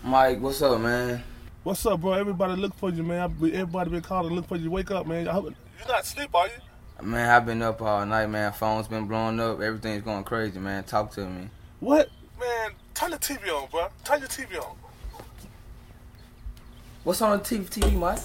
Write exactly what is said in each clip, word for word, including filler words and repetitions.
Mike, what's up, man? What's up, bro? Everybody look for you, man. Everybody been calling, look for you. Wake up, man. You're not asleep, are you? Man, I've been up all night, man. Phone's been blowing up. Everything's going crazy, man. Talk to me. What? Man, turn the T V on, bro. Turn your T V on. What's on the T V, Mike?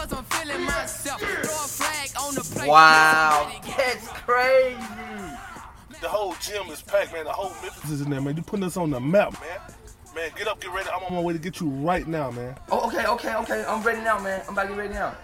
Wow, that's crazy. The whole gym is packed, man. The whole Memphis is in there, man. You putting us on the map, man. Man, get up, get ready. I'm on my way to get you right now, man. Oh, okay, okay, okay. I'm ready now, man. I'm about to get ready now.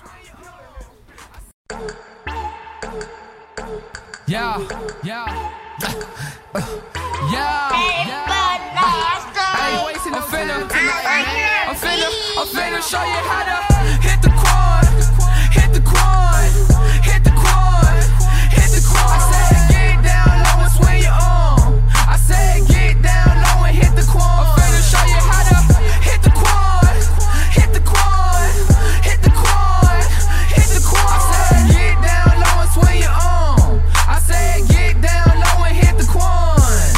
Yeah, yeah, yeah, yeah. I ain't wasting the finna. I'm finna, I'm finna show you how to hit the quad, hit the quad, hit the quad, hit the quad. I said get down low and swing your arm. I said get down low and hit the quad. I'm finna show you how to hit the quad, hit the quad, hit the quad, hit the quad. I said get down low and swing your arm. I said get down low and hit the quad.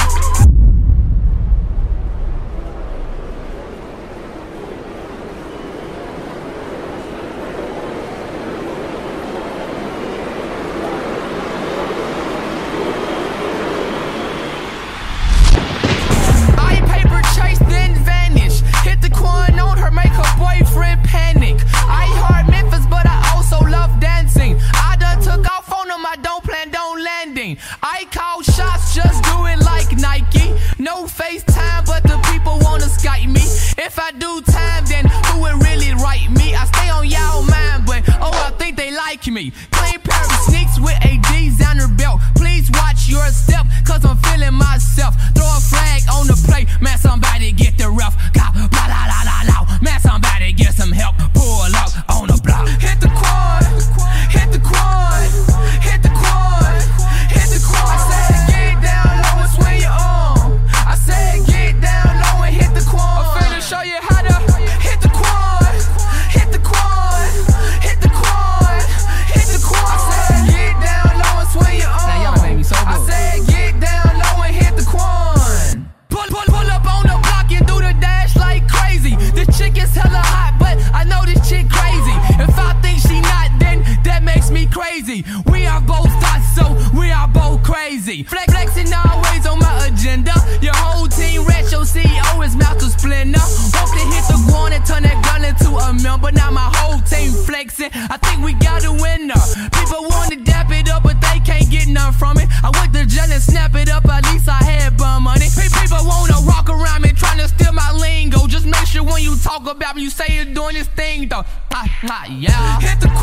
I call shots, just do it like Nike. No FaceTime, but the people wanna Skype me. If I do time, then who would really write me? I stay on y'all mind, but oh, I think they like me. Clean pair of sneaks with a designer belt. Please watch your step, cause I'm feeling myself. Throw a flag on the plate, man, somebody get the ref. Blah, blah, la, la, la, la. Man, somebody get some help. Pull up on the block. Hit the quad, hit the quad, hit the quad, hit the quad. I said get down low and swing your arm. I said get down low and hit the quad. I'm finna show you how to hit the quad, hit the quad, hit the quad, hit the quad. I said get down low and swing your arm. Now y'all made me so good. I said get down low and hit the quad. Pull, pull, pull up on the block and do the dash like crazy. This chick is hella hot, but I know this chick crazy. If I think she not, then that makes me crazy. We are both thoughts, so we are both crazy. Flex, flexing always on my agenda. Your whole team rats, your C E O is mouth to splendor. Hope to hit the guan and turn that gun into a member. Now my whole team flexing. I think we got a winner. People want to dap it up, but they can't get none from it. I went to jail and snap it up, at least I had bum money. People wanna walk around me trying to steal my lingo. Just make sure when you talk about me, you say you're doing this thing though. Ah, ah, yeah. Hit the